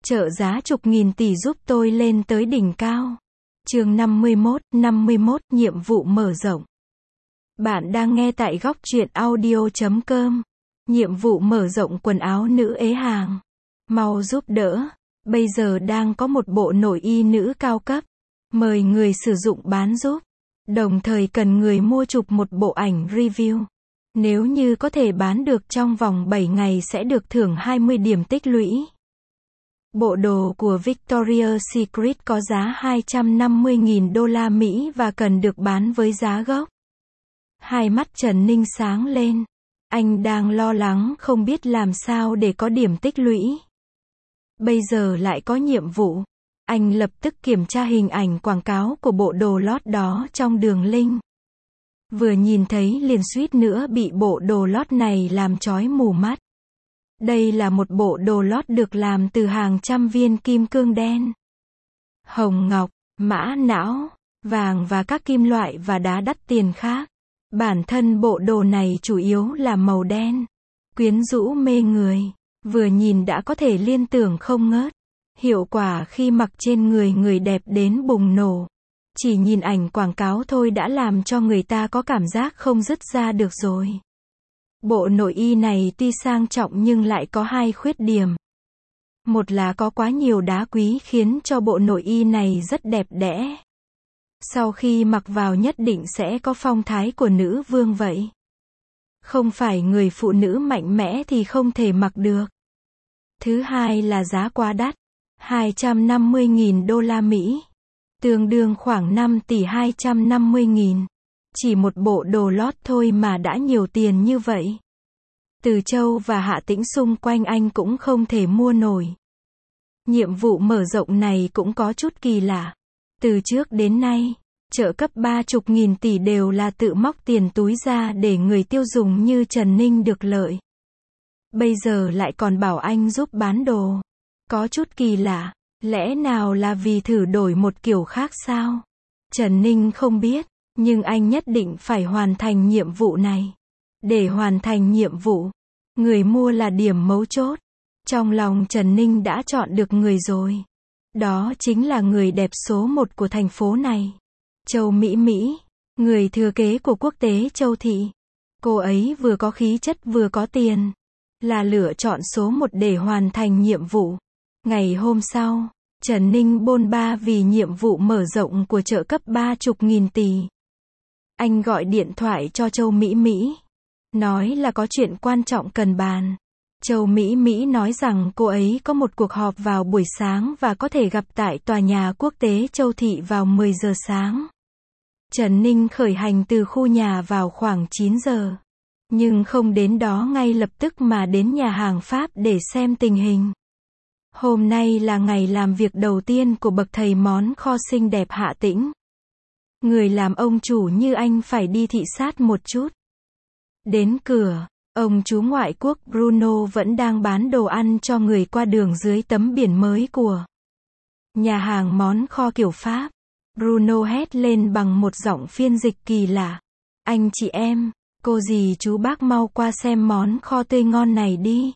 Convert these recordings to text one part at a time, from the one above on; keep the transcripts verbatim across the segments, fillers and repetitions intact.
Trợ giá chục nghìn tỷ giúp tôi lên tới đỉnh cao. Chương năm mươi mốt, năm mươi mốt, nhiệm vụ mở rộng. Bạn đang nghe tại góc truyện audio chấm com. Nhiệm vụ mở rộng quần áo nữ ế hàng. Mau giúp đỡ. Bây giờ đang có một bộ nội y nữ cao cấp. Mời người sử dụng bán giúp. Đồng thời cần người mua chụp một bộ ảnh review. Nếu như có thể bán được trong vòng bảy ngày sẽ được thưởng hai mươi điểm tích lũy. Bộ đồ của Victoria's Secret có giá hai trăm năm mươi nghìn đô la Mỹ và cần được bán với giá gốc. Hai mắt Trần Ninh sáng lên. Anh đang lo lắng không biết làm sao để có điểm tích lũy. Bây giờ lại có nhiệm vụ. Anh lập tức kiểm tra hình ảnh quảng cáo của bộ đồ lót đó trong đường link. Vừa nhìn thấy liền suýt nữa bị bộ đồ lót này làm chói mù mắt. Đây là một bộ đồ lót được làm từ hàng trăm viên kim cương đen, hồng ngọc, mã não, vàng và các kim loại và đá đắt tiền khác. Bản thân bộ đồ này chủ yếu là màu đen, quyến rũ mê người, vừa nhìn đã có thể liên tưởng không ngớt. Hiệu quả khi mặc trên người người đẹp đến bùng nổ. Chỉ nhìn ảnh quảng cáo thôi đã làm cho người ta có cảm giác không dứt ra được rồi. Bộ nội y này tuy sang trọng nhưng lại có hai khuyết điểm. Một là có quá nhiều đá quý khiến cho bộ nội y này rất đẹp đẽ. Sau khi mặc vào nhất định sẽ có phong thái của nữ vương vậy. Không phải người phụ nữ mạnh mẽ thì không thể mặc được. Thứ hai là giá quá đắt. hai trăm năm mươi nghìn đô la Mỹ. Tương đương khoảng năm tỷ hai trăm năm mươi nghìn. Chỉ một bộ đồ lót thôi mà đã nhiều tiền như vậy. Từ Châu và Hạ Tĩnh xung quanh anh cũng không thể mua nổi. Nhiệm vụ mở rộng này cũng có chút kỳ lạ. Từ trước đến nay, trợ cấp ba chục nghìn tỷ đều là tự móc tiền túi ra để người tiêu dùng như Trần Ninh được lợi. Bây giờ lại còn bảo anh giúp bán đồ. Có chút kỳ lạ. Lẽ nào là vì thử đổi một kiểu khác sao? Trần Ninh không biết. Nhưng anh nhất định phải hoàn thành nhiệm vụ này. Để hoàn thành nhiệm vụ, người mua là điểm mấu chốt. Trong lòng Trần Ninh đã chọn được người rồi. Đó chính là người đẹp số một của thành phố này. Châu Mỹ Mỹ, người thừa kế của quốc tế Châu Thị. Cô ấy vừa có khí chất vừa có tiền. Là lựa chọn số một để hoàn thành nhiệm vụ. Ngày hôm sau, Trần Ninh bôn ba vì nhiệm vụ mở rộng của trợ cấp ba chục nghìn tỷ. Anh gọi điện thoại cho Châu Mỹ Mỹ. Nói là có chuyện quan trọng cần bàn. Châu Mỹ Mỹ nói rằng cô ấy có một cuộc họp vào buổi sáng và có thể gặp tại tòa nhà quốc tế Châu Thị vào mười giờ sáng. Trần Ninh khởi hành từ khu nhà vào khoảng chín giờ. Nhưng không đến đó ngay lập tức mà đến nhà hàng Pháp để xem tình hình. Hôm nay là ngày làm việc đầu tiên của bậc thầy món kho xinh đẹp Hạ Tĩnh. Người làm ông chủ như anh phải đi thị sát một chút. Đến cửa, ông chú ngoại quốc Bruno vẫn đang bán đồ ăn cho người qua đường dưới tấm biển mới của nhà hàng món kho kiểu Pháp. Bruno hét lên bằng một giọng phiên dịch kỳ lạ. Anh chị em, cô dì chú bác mau qua xem món kho tươi ngon này đi.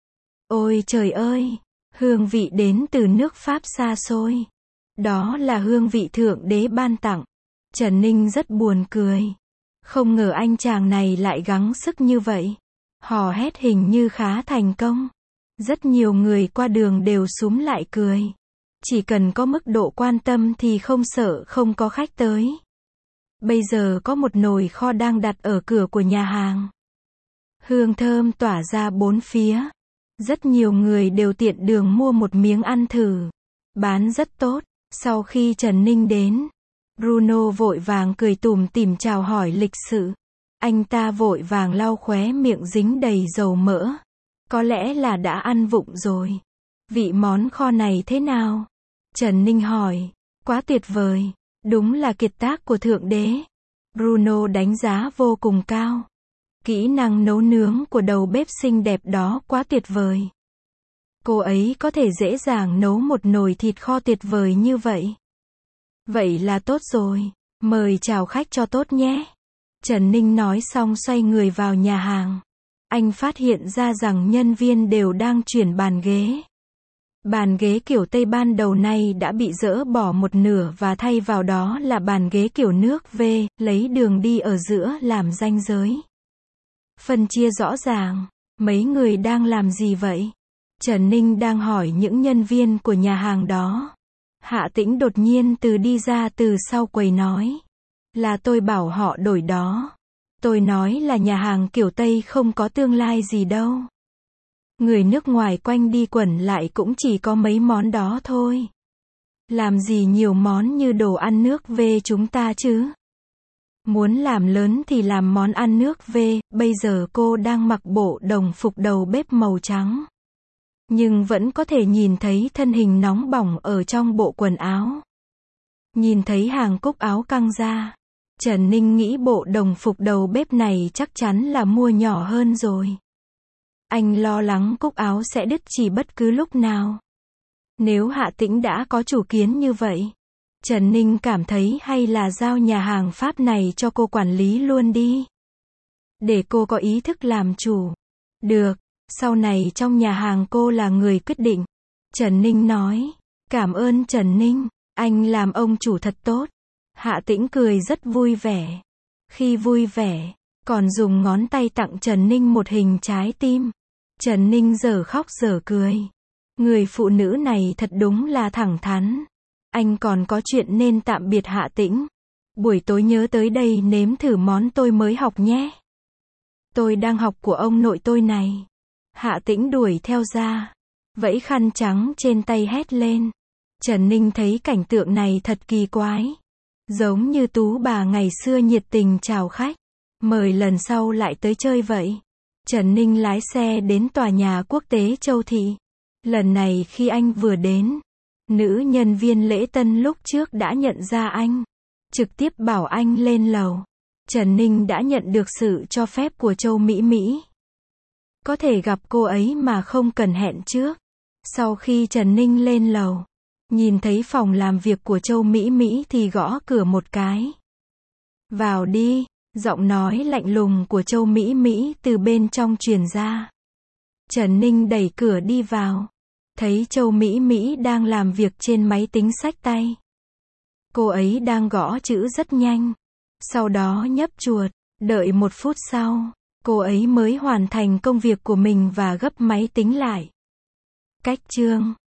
Ôi trời ơi, hương vị đến từ nước Pháp xa xôi. Đó là hương vị thượng đế ban tặng. Trần Ninh rất buồn cười. Không ngờ anh chàng này lại gắng sức như vậy. Hò hét hình như khá thành công. Rất nhiều người qua đường đều xúm lại cười. Chỉ cần có mức độ quan tâm thì không sợ không có khách tới. Bây giờ có một nồi kho đang đặt ở cửa của nhà hàng. Hương thơm tỏa ra bốn phía. Rất nhiều người đều tiện đường mua một miếng ăn thử. Bán rất tốt. Sau khi Trần Ninh đến, Bruno vội vàng cười tủm tỉm chào hỏi lịch sự. Anh ta vội vàng lau khóe miệng dính đầy dầu mỡ. Có lẽ là đã ăn vụng rồi. Vị món kho này thế nào? Trần Ninh hỏi. Quá tuyệt vời. Đúng là kiệt tác của thượng đế. Bruno đánh giá vô cùng cao. Kỹ năng nấu nướng của đầu bếp xinh đẹp đó quá tuyệt vời. Cô ấy có thể dễ dàng nấu một nồi thịt kho tuyệt vời như vậy. Vậy là tốt rồi. Mời chào khách cho tốt nhé. Trần Ninh nói xong xoay người vào nhà hàng. Anh phát hiện ra rằng nhân viên đều đang chuyển bàn ghế. Bàn ghế kiểu Tây ban đầu này đã bị dỡ bỏ một nửa và thay vào đó là bàn ghế kiểu nước V, lấy đường đi ở giữa làm ranh giới. Phân chia rõ ràng. Mấy người đang làm gì vậy? Trần Ninh đang hỏi những nhân viên của nhà hàng đó. Hạ Tĩnh đột nhiên từ đi ra từ sau quầy nói. Là tôi bảo họ đổi đó. Tôi nói là nhà hàng kiểu Tây không có tương lai gì đâu. Người nước ngoài quanh đi quẩn lại cũng chỉ có mấy món đó thôi. Làm gì nhiều món như đồ ăn nước V chúng ta chứ? Muốn làm lớn thì làm món ăn nước V, bây giờ cô đang mặc bộ đồng phục đầu bếp màu trắng. Nhưng vẫn có thể nhìn thấy thân hình nóng bỏng ở trong bộ quần áo. Nhìn thấy hàng cúc áo căng ra. Trần Ninh nghĩ bộ đồng phục đầu bếp này chắc chắn là mua nhỏ hơn rồi. Anh lo lắng cúc áo sẽ đứt chỉ bất cứ lúc nào. Nếu Hạ Tĩnh đã có chủ kiến như vậy, Trần Ninh cảm thấy hay là giao nhà hàng Pháp này cho cô quản lý luôn đi. Để cô có ý thức làm chủ. Được, sau này trong nhà hàng cô là người quyết định. Trần Ninh nói. Cảm ơn Trần Ninh, anh làm ông chủ thật tốt. Hạ Tĩnh cười rất vui vẻ. Khi vui vẻ, còn dùng ngón tay tặng Trần Ninh một hình trái tim. Trần Ninh dở khóc dở cười. Người phụ nữ này thật đúng là thẳng thắn. Anh còn có chuyện nên tạm biệt Hạ Tĩnh. Buổi tối nhớ tới đây nếm thử món tôi mới học nhé. Tôi đang học của ông nội tôi này. Hạ Tĩnh đuổi theo ra. Vẫy khăn trắng trên tay hét lên. Trần Ninh thấy cảnh tượng này thật kỳ quái. Giống như tú bà ngày xưa nhiệt tình chào khách. Mời lần sau lại tới chơi vậy. Trần Ninh lái xe đến tòa nhà quốc tế Châu Thị. Lần này khi anh vừa đến, nữ nhân viên lễ tân lúc trước đã nhận ra anh. Trực tiếp bảo anh lên lầu. Trần Ninh đã nhận được sự cho phép của Châu Mỹ Mỹ. Có thể gặp cô ấy mà không cần hẹn trước. Sau khi Trần Ninh lên lầu, nhìn thấy phòng làm việc của Châu Mỹ Mỹ thì gõ cửa một cái. Vào đi, giọng nói lạnh lùng của Châu Mỹ Mỹ từ bên trong truyền ra. Trần Ninh đẩy cửa đi vào. Thấy Châu Mỹ Mỹ đang làm việc trên máy tính xách tay. Cô ấy đang gõ chữ rất nhanh. Sau đó nhấp chuột. Đợi một phút sau, cô ấy mới hoàn thành công việc của mình và gấp máy tính lại. Cách chương